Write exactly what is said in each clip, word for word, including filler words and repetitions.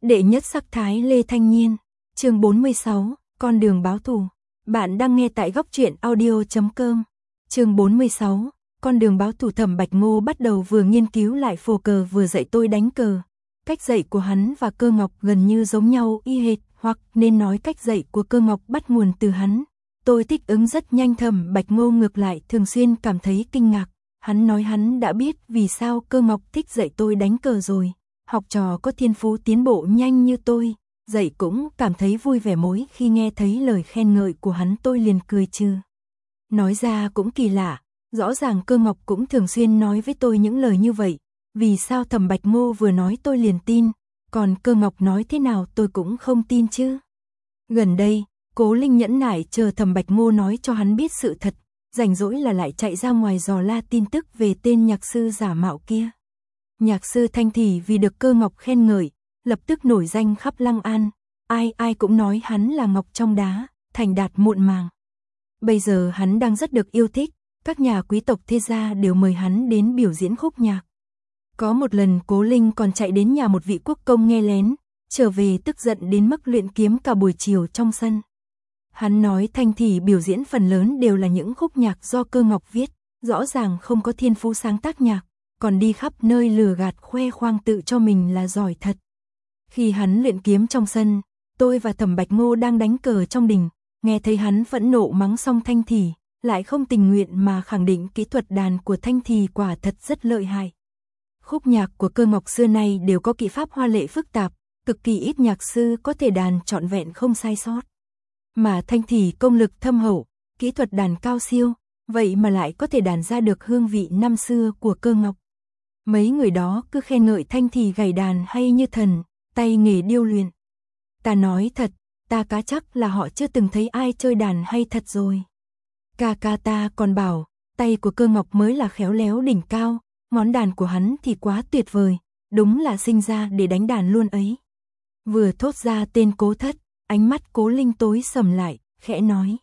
Đệ nhất sắc thái Lê Thanh Nhiên, chương bốn mươi sáu, con đường báo thù. Bạn đang nghe tại góc truyện audio chấm com. Chương bốn mươi sáu, con đường báo thù. Thẩm Bạch Ngô bắt đầu vừa nghiên cứu lại phổ cờ vừa dạy tôi đánh cờ. Cách dạy của hắn và Cơ Ngọc gần như giống nhau y hệt, hoặc nên nói cách dạy của Cơ Ngọc bắt nguồn từ hắn. Tôi thích ứng rất nhanh. Thẩm Bạch Ngô ngược lại thường xuyên cảm thấy kinh ngạc. Hắn nói hắn đã biết vì sao Cơ Ngọc thích dạy tôi đánh cờ rồi. Học trò có thiên phú tiến bộ nhanh như tôi, dạy cũng cảm thấy vui vẻ. Mỗi khi nghe thấy lời khen ngợi của hắn tôi liền cười trừ. Nói ra cũng kỳ lạ, rõ ràng Cơ Ngọc cũng thường xuyên nói với tôi những lời như vậy. Vì sao Thẩm Bạch Ngô vừa nói tôi liền tin, còn Cơ Ngọc nói thế nào tôi cũng không tin chứ. Gần đây, Cố Linh nhẫn nại chờ Thẩm Bạch Ngô nói cho hắn biết sự thật, rảnh rỗi là lại chạy ra ngoài dò la tin tức về tên nhạc sư giả mạo kia. Nhạc sư Thanh Thì vì được Cơ Ngọc khen ngợi, lập tức nổi danh khắp Lăng An, ai ai cũng nói hắn là ngọc trong đá, thành đạt muộn màng. Bây giờ hắn đang rất được yêu thích, các nhà quý tộc thế gia đều mời hắn đến biểu diễn khúc nhạc. Có một lần Cố Linh còn chạy đến nhà một vị quốc công nghe lén, trở về tức giận đến mức luyện kiếm cả buổi chiều trong sân. Hắn nói Thanh Thì biểu diễn phần lớn đều là những khúc nhạc do Cơ Ngọc viết, rõ ràng không có thiên phú sáng tác nhạc, còn đi khắp nơi lừa gạt khoe khoang tự cho mình là giỏi thật. Khi hắn luyện kiếm trong sân, tôi và Thẩm Bạch Ngô đang đánh cờ trong đình, nghe thấy hắn phẫn nộ mắng xong Thanh Thì, lại không tình nguyện mà khẳng định kỹ thuật đàn của Thanh Thì quả thật rất lợi hại. Khúc nhạc của Cơ Ngọc xưa nay đều có kỹ pháp hoa lệ phức tạp, cực kỳ ít nhạc sư có thể đàn trọn vẹn không sai sót. Mà Thanh Thì công lực thâm hậu, kỹ thuật đàn cao siêu, vậy mà lại có thể đàn ra được hương vị năm xưa của Cơ Ngọc. Mấy người đó cứ khen ngợi Thanh Thì gảy đàn hay như thần, tay nghề điêu luyện. Ta nói thật, ta cá chắc là họ chưa từng thấy ai chơi đàn hay thật rồi. Ca ca ta còn bảo, tay của Cơ Ngọc mới là khéo léo đỉnh cao, ngón đàn của hắn thì quá tuyệt vời, đúng là sinh ra để đánh đàn luôn ấy. Vừa thốt ra tên Cố Thất, ánh mắt Cố Linh tối sầm lại, khẽ nói.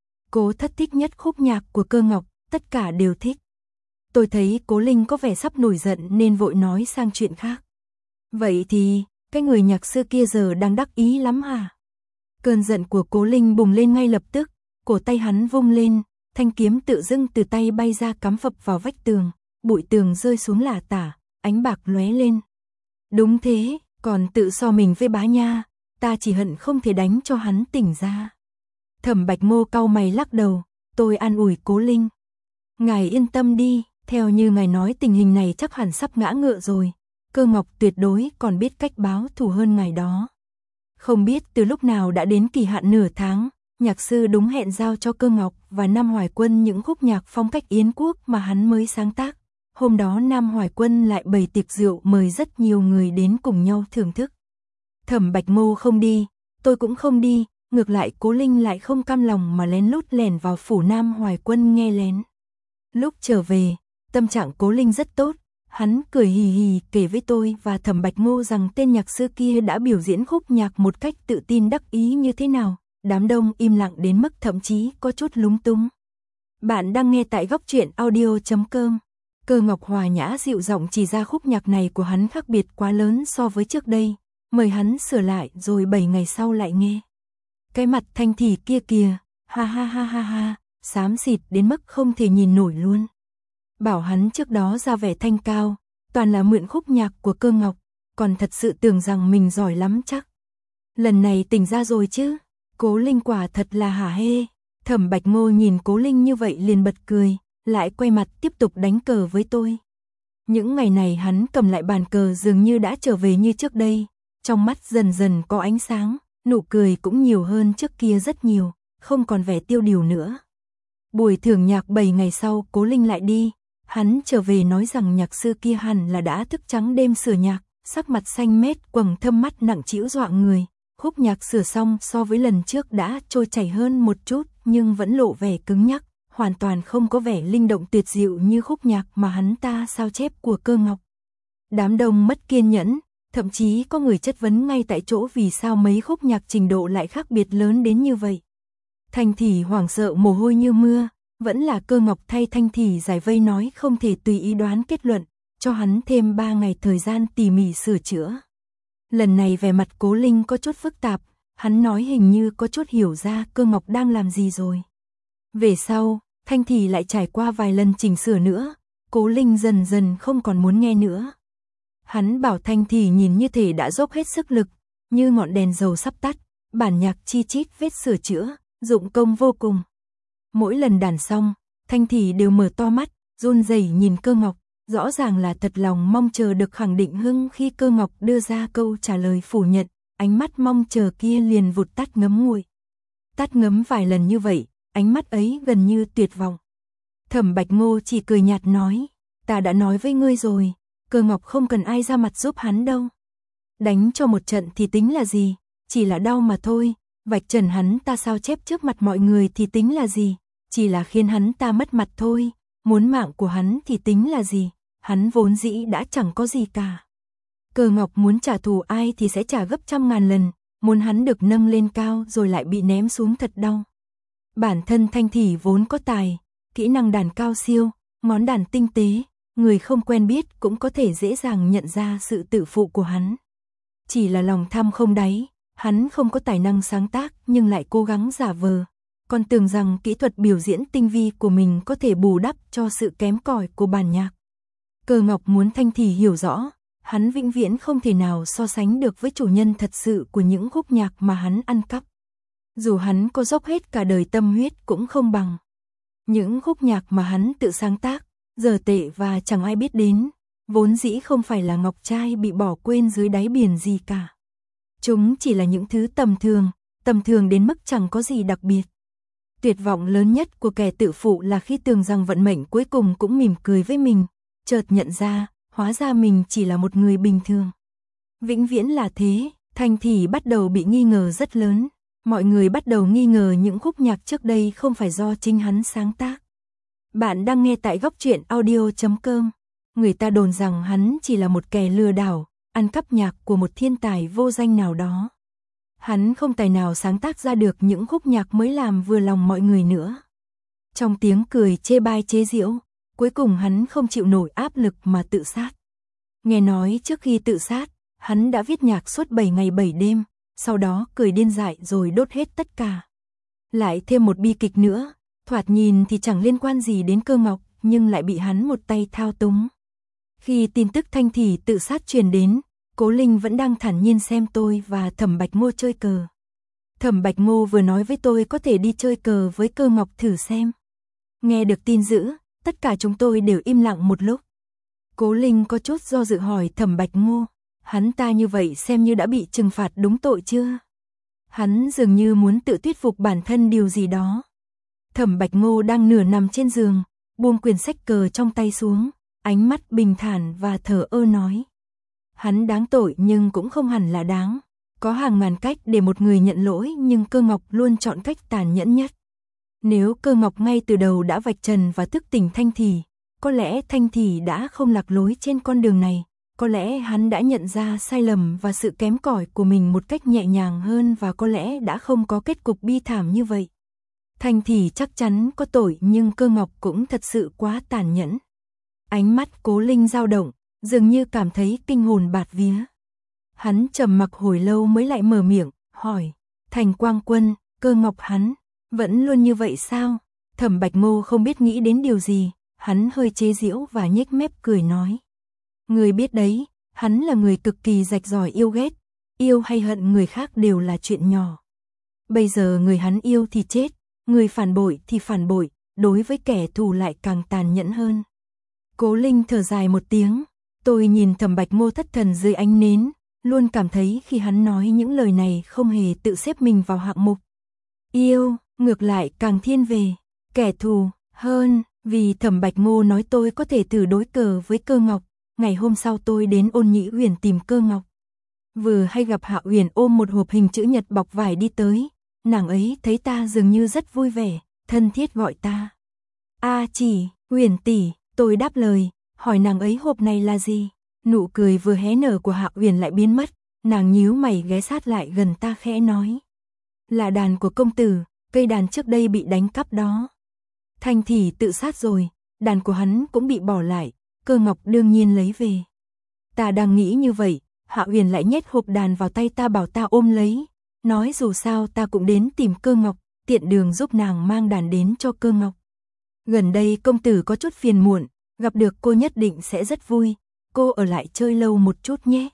Cố Thất thích nhất khúc nhạc của Cơ Ngọc, tất cả đều thích. Tôi thấy Cố Linh có vẻ sắp nổi giận nên vội nói sang chuyện khác. Vậy thì, cái người nhạc sư kia giờ đang đắc ý lắm hả? Cơn giận của Cố Linh bùng lên ngay lập tức, cổ tay hắn vung lên, thanh kiếm tự dưng từ tay bay ra cắm phập vào vách tường, bụi tường rơi xuống lả tả, ánh bạc lóe lên. Đúng thế, còn tự so mình với bá nha, ta chỉ hận không thể đánh cho hắn tỉnh ra. Thẩm Bạch Ngô cau mày lắc đầu, tôi an ủi Cố Linh. Ngài yên tâm đi, theo như ngài nói tình hình này chắc hẳn sắp ngã ngựa rồi, Cơ Ngọc tuyệt đối còn biết cách báo thù hơn ngài đó. Không biết từ lúc nào đã đến kỳ hạn nửa tháng, nhạc sư đúng hẹn giao cho Cơ Ngọc và Nam Hoài Quân những khúc nhạc phong cách Yến quốc mà hắn mới sáng tác. Hôm đó Nam Hoài Quân lại bày tiệc rượu mời rất nhiều người đến cùng nhau thưởng thức. Thẩm Bạch Ngô không đi, tôi cũng không đi, ngược lại Cố Linh lại không cam lòng mà lén lút lẻn vào phủ Nam Hoài Quân nghe lén. Lúc trở về, tâm trạng Cố Linh rất tốt, hắn cười hì hì kể với tôi và Thẩm Bạch Ngô rằng tên nhạc sư kia đã biểu diễn khúc nhạc một cách tự tin đắc ý như thế nào. Đám đông im lặng đến mức thậm chí có chút lúng túng. Bạn đang nghe tại góc truyện audio chấm com. Cơ Ngọc hòa nhã dịu giọng chỉ ra khúc nhạc này của hắn khác biệt quá lớn so với trước đây, mời hắn sửa lại rồi bảy ngày sau lại nghe. Cái mặt Thanh Thì kia kìa, ha ha ha ha ha, xám xịt đến mức không thể nhìn nổi luôn. Bảo hắn trước đó ra vẻ thanh cao, toàn là mượn khúc nhạc của Cơ Ngọc, còn thật sự tưởng rằng mình giỏi lắm chắc. Lần này tỉnh ra rồi chứ, Cố Linh quả thật là hả hê. Thẩm Bạch Ngô nhìn Cố Linh như vậy liền bật cười, lại quay mặt tiếp tục đánh cờ với tôi. Những ngày này hắn cầm lại bàn cờ dường như đã trở về như trước đây, trong mắt dần dần có ánh sáng, nụ cười cũng nhiều hơn trước kia rất nhiều, không còn vẻ tiêu điều nữa. Buổi thưởng nhạc bảy ngày sau Cố Linh lại đi, hắn trở về nói rằng nhạc sư kia hẳn là đã thức trắng đêm sửa nhạc, sắc mặt xanh mét quầng thâm mắt nặng trĩu dọa người. Khúc nhạc sửa xong so với lần trước đã trôi chảy hơn một chút nhưng vẫn lộ vẻ cứng nhắc, hoàn toàn không có vẻ linh động tuyệt diệu như khúc nhạc mà hắn ta sao chép của Cơ Ngọc. Đám đông mất kiên nhẫn, thậm chí có người chất vấn ngay tại chỗ vì sao mấy khúc nhạc trình độ lại khác biệt lớn đến như vậy. Thanh Thì hoảng sợ mồ hôi như mưa, vẫn là Cơ Ngọc thay Thanh Thì giải vây nói không thể tùy ý đoán kết luận, cho hắn thêm ba ngày thời gian tỉ mỉ sửa chữa. Lần này vẻ mặt Cố Linh có chút phức tạp, hắn nói hình như có chút hiểu ra Cơ Ngọc đang làm gì rồi. Về sau, Thanh Thì lại trải qua vài lần chỉnh sửa nữa, Cố Linh dần dần không còn muốn nghe nữa. Hắn bảo Thanh Thì nhìn như thể đã dốc hết sức lực, như ngọn đèn dầu sắp tắt, bản nhạc chi chít vết sửa chữa, dụng công vô cùng. Mỗi lần đàn xong, Thanh Thì đều mở to mắt, run rẩy nhìn Cơ Ngọc, rõ ràng là thật lòng mong chờ được khẳng định hưng khi Cơ Ngọc đưa ra câu trả lời phủ nhận, ánh mắt mong chờ kia liền vụt tắt ngấm nguội. Tắt ngấm vài lần như vậy, ánh mắt ấy gần như tuyệt vọng. Thẩm Bạch Ngô chỉ cười nhạt nói, ta đã nói với ngươi rồi, Cơ Ngọc không cần ai ra mặt giúp hắn đâu. Đánh cho một trận thì tính là gì, chỉ là đau mà thôi, vạch trần hắn ta sao chép trước mặt mọi người thì tính là gì, chỉ là khiến hắn ta mất mặt thôi, muốn mạng của hắn thì tính là gì, hắn vốn dĩ đã chẳng có gì cả. Cơ Ngọc muốn trả thù ai thì sẽ trả gấp trăm ngàn lần, muốn hắn được nâng lên cao rồi lại bị ném xuống thật đau. Bản thân Thanh Thì vốn có tài, kỹ năng đàn cao siêu, ngón đàn tinh tế, người không quen biết cũng có thể dễ dàng nhận ra sự tự phụ của hắn. Chỉ là lòng tham không đáy, hắn không có tài năng sáng tác nhưng lại cố gắng giả vờ, còn tưởng rằng kỹ thuật biểu diễn tinh vi của mình có thể bù đắp cho sự kém cỏi của bản nhạc. Cơ Ngọc muốn Thanh Thì hiểu rõ, hắn vĩnh viễn không thể nào so sánh được với chủ nhân thật sự của những khúc nhạc mà hắn ăn cắp. Dù hắn có dốc hết cả đời tâm huyết cũng không bằng. Những khúc nhạc mà hắn tự sáng tác, dở tệ và chẳng ai biết đến, vốn dĩ không phải là ngọc trai bị bỏ quên dưới đáy biển gì cả. Chúng chỉ là những thứ tầm thường, tầm thường đến mức chẳng có gì đặc biệt. Tuyệt vọng lớn nhất của kẻ tự phụ là khi tưởng rằng vận mệnh cuối cùng cũng mỉm cười với mình, chợt nhận ra, hóa ra mình chỉ là một người bình thường. Vĩnh viễn là thế, Thanh Thì bắt đầu bị nghi ngờ rất lớn. Mọi người bắt đầu nghi ngờ những khúc nhạc trước đây không phải do chính hắn sáng tác. Bạn đang nghe tại góc truyện audio chấm com. Người ta đồn rằng hắn chỉ là một kẻ lừa đảo, ăn cắp nhạc của một thiên tài vô danh nào đó. Hắn không tài nào sáng tác ra được những khúc nhạc mới làm vừa lòng mọi người nữa. Trong tiếng cười chê bai chế giễu, cuối cùng hắn không chịu nổi áp lực mà tự sát. Nghe nói trước khi tự sát, hắn đã viết nhạc suốt bảy ngày bảy đêm, sau đó cười điên dại rồi đốt hết tất cả. Lại thêm một bi kịch nữa, thoạt nhìn thì chẳng liên quan gì đến Cơ Ngọc, nhưng lại bị hắn một tay thao túng. Khi tin tức Thanh Thì tự sát truyền đến, Cố Linh vẫn đang thản nhiên xem tôi và Thẩm Bạch Ngô chơi cờ. Thẩm Bạch Ngô vừa nói với tôi có thể đi chơi cờ với Cơ Ngọc thử xem. Nghe được tin dữ, tất cả chúng tôi đều im lặng một lúc. Cố Linh có chút do dự hỏi Thẩm Bạch Ngô, hắn ta như vậy xem như đã bị trừng phạt đúng tội chưa? Hắn dường như muốn tự thuyết phục bản thân điều gì đó. Thẩm Bạch Ngô đang nửa nằm trên giường, buông quyển sách cờ trong tay xuống, ánh mắt bình thản và thờ ơ nói. Hắn đáng tội nhưng cũng không hẳn là đáng. Có hàng ngàn cách để một người nhận lỗi nhưng Cơ Ngọc luôn chọn cách tàn nhẫn nhất. Nếu Cơ Ngọc ngay từ đầu đã vạch trần và thức tỉnh Thanh Thì, có lẽ Thanh Thì đã không lạc lối trên con đường này. Có lẽ hắn đã nhận ra sai lầm và sự kém cỏi của mình một cách nhẹ nhàng hơn và có lẽ đã không có kết cục bi thảm như vậy. Thanh Thì chắc chắn có tội nhưng Cơ Ngọc cũng thật sự quá tàn nhẫn. Ánh mắt Cố Linh dao động, dường như cảm thấy kinh hồn bạt vía. Hắn trầm mặc hồi lâu mới lại mở miệng, hỏi, Thành Quang Quân, Cơ Ngọc hắn, vẫn luôn như vậy sao? Thẩm Bạch Ngô không biết nghĩ đến điều gì, hắn hơi chế giễu và nhếch mép cười nói. Người biết đấy, hắn là người cực kỳ rạch ròi yêu ghét, yêu hay hận người khác đều là chuyện nhỏ. Bây giờ người hắn yêu thì chết, người phản bội thì phản bội, đối với kẻ thù lại càng tàn nhẫn hơn. Cố Linh thở dài một tiếng, tôi nhìn Thẩm Bạch Ngô thất thần dưới ánh nến, luôn cảm thấy khi hắn nói những lời này không hề tự xếp mình vào hạng mục yêu, ngược lại càng thiên về kẻ thù hơn, vì Thẩm Bạch Ngô nói tôi có thể thử đối cờ với Cơ Ngọc. Ngày hôm sau tôi đến Ôn Nhĩ Uyển tìm Cơ Ngọc. Vừa hay gặp Hạ Uyển ôm một hộp hình chữ nhật bọc vải đi tới, nàng ấy thấy ta dường như rất vui vẻ, thân thiết gọi ta. A chỉ, Uyển tỷ, tôi đáp lời, hỏi nàng ấy hộp này là gì? Nụ cười vừa hé nở của Hạ Uyển lại biến mất, nàng nhíu mày ghé sát lại gần ta khẽ nói. Là đàn của công tử, cây đàn trước đây bị đánh cắp đó. Thanh Thì tự sát rồi, đàn của hắn cũng bị bỏ lại. Cơ Ngọc đương nhiên lấy về. Ta đang nghĩ như vậy, Hạ Huyền lại nhét hộp đàn vào tay ta bảo ta ôm lấy, nói dù sao ta cũng đến tìm Cơ Ngọc, tiện đường giúp nàng mang đàn đến cho Cơ Ngọc. Gần đây công tử có chút phiền muộn, gặp được cô nhất định sẽ rất vui, cô ở lại chơi lâu một chút nhé.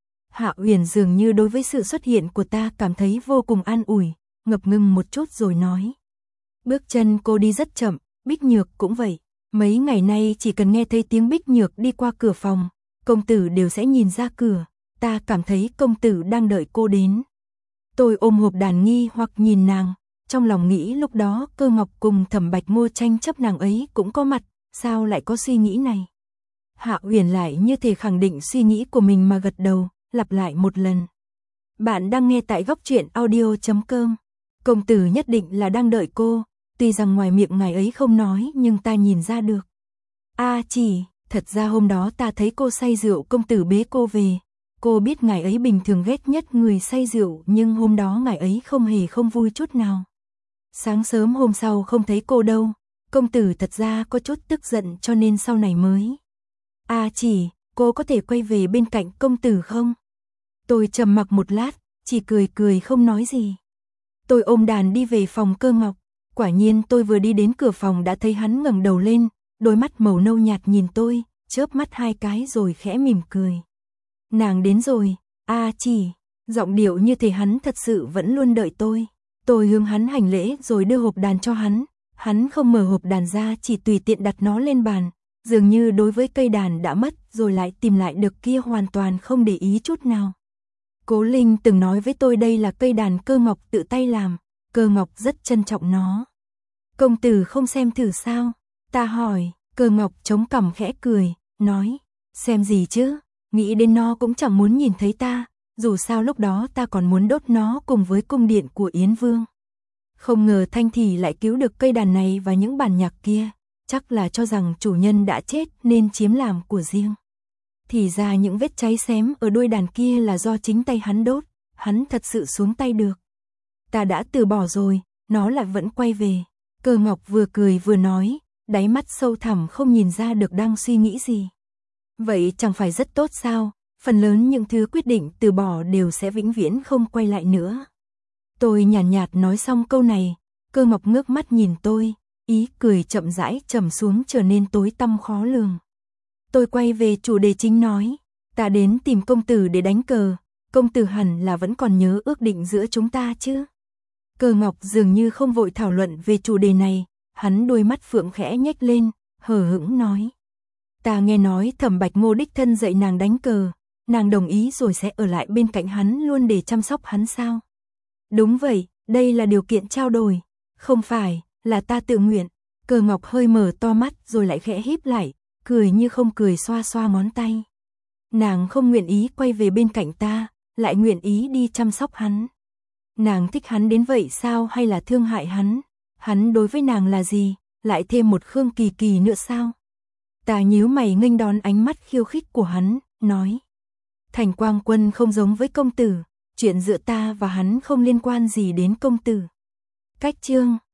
Hạ Huyền dường như đối với sự xuất hiện của ta cảm thấy vô cùng an ủi, ngập ngừng một chút rồi nói. Bước chân cô đi rất chậm, Bích Nhược cũng vậy, mấy ngày nay chỉ cần nghe thấy tiếng Bích Nhược đi qua cửa phòng, công tử đều sẽ nhìn ra cửa, ta cảm thấy công tử đang đợi cô đến. Tôi ôm hộp đàn nghi hoặc nhìn nàng, trong lòng nghĩ lúc đó Cơ Ngọc cùng Thẩm Bạch Ngô tranh chấp nàng ấy cũng có mặt, sao lại có suy nghĩ này. Hạ Huyền lại như thể khẳng định suy nghĩ của mình mà gật đầu, lặp lại một lần. Bạn đang nghe tại góc truyện audio chấm com. Công tử nhất định là đang đợi cô, tuy rằng ngoài miệng ngài ấy không nói nhưng ta nhìn ra được. A à chỉ, thật ra hôm đó ta thấy cô say rượu, công tử bế cô về. Cô biết ngài ấy bình thường ghét nhất người say rượu, nhưng hôm đó ngài ấy không hề không vui chút nào. Sáng sớm hôm sau không thấy cô đâu, công tử thật ra có chút tức giận cho nên sau này mới. A à chỉ, cô có thể quay về bên cạnh công tử không? Tôi trầm mặc một lát, chỉ cười cười không nói gì. Tôi ôm đàn đi về phòng Cơ Ngọc, quả nhiên tôi vừa đi đến cửa phòng đã thấy hắn ngẩng đầu lên, đôi mắt màu nâu nhạt nhìn tôi, chớp mắt hai cái rồi khẽ mỉm cười. Nàng đến rồi, a à chỉ, giọng điệu như thể hắn thật sự vẫn luôn đợi tôi. Tôi hướng hắn hành lễ rồi đưa hộp đàn cho hắn, hắn không mở hộp đàn ra, chỉ tùy tiện đặt nó lên bàn, dường như đối với cây đàn đã mất rồi lại tìm lại được kia hoàn toàn không để ý chút nào. Cố Linh từng nói với tôi đây là cây đàn Cơ Ngọc tự tay làm, Cơ Ngọc rất trân trọng nó. Công tử không xem thử sao? Ta hỏi, Cơ Ngọc chống cằm khẽ cười, nói, xem gì chứ, nghĩ đến nó cũng chẳng muốn nhìn thấy ta, dù sao lúc đó ta còn muốn đốt nó cùng với cung điện của Yến Vương. Không ngờ Thanh Thị lại cứu được cây đàn này và những bản nhạc kia, chắc là cho rằng chủ nhân đã chết nên chiếm làm của riêng. Thì ra những vết cháy xém ở đuôi đàn kia là do chính tay hắn đốt, hắn thật sự xuống tay được. Ta đã từ bỏ rồi, nó lại vẫn quay về. Cơ Ngọc vừa cười vừa nói, đáy mắt sâu thẳm không nhìn ra được đang suy nghĩ gì. Vậy chẳng phải rất tốt sao, phần lớn những thứ quyết định từ bỏ đều sẽ vĩnh viễn không quay lại nữa. Tôi nhàn nhạt, nhạt nói xong câu này, Cơ Ngọc ngước mắt nhìn tôi, ý cười chậm rãi trầm xuống trở nên tối tăm khó lường. Tôi quay về chủ đề chính nói, ta đến tìm công tử để đánh cờ, công tử hẳn là vẫn còn nhớ ước định giữa chúng ta chứ. Cơ Ngọc dường như không vội thảo luận về chủ đề này, hắn đôi mắt phượng khẽ nhếch lên, hờ hững nói. Ta nghe nói Thẩm Bạch Ngô đích thân dạy nàng đánh cờ, nàng đồng ý rồi sẽ ở lại bên cạnh hắn luôn để chăm sóc hắn sao? Đúng vậy, đây là điều kiện trao đổi, không phải, là ta tự nguyện. Cơ Ngọc hơi mở to mắt rồi lại khẽ híp lại, cười như không cười xoa xoa ngón tay. Nàng không nguyện ý quay về bên cạnh ta, lại nguyện ý đi chăm sóc hắn. Nàng thích hắn đến vậy sao hay là thương hại hắn? Hắn đối với nàng là gì? Lại thêm một Khương Kỳ Kỳ nữa sao? Ta nhíu mày nghênh đón ánh mắt khiêu khích của hắn, nói. Thành Quang Quân không giống với công tử, chuyện giữa ta và hắn không liên quan gì đến công tử. Cách chương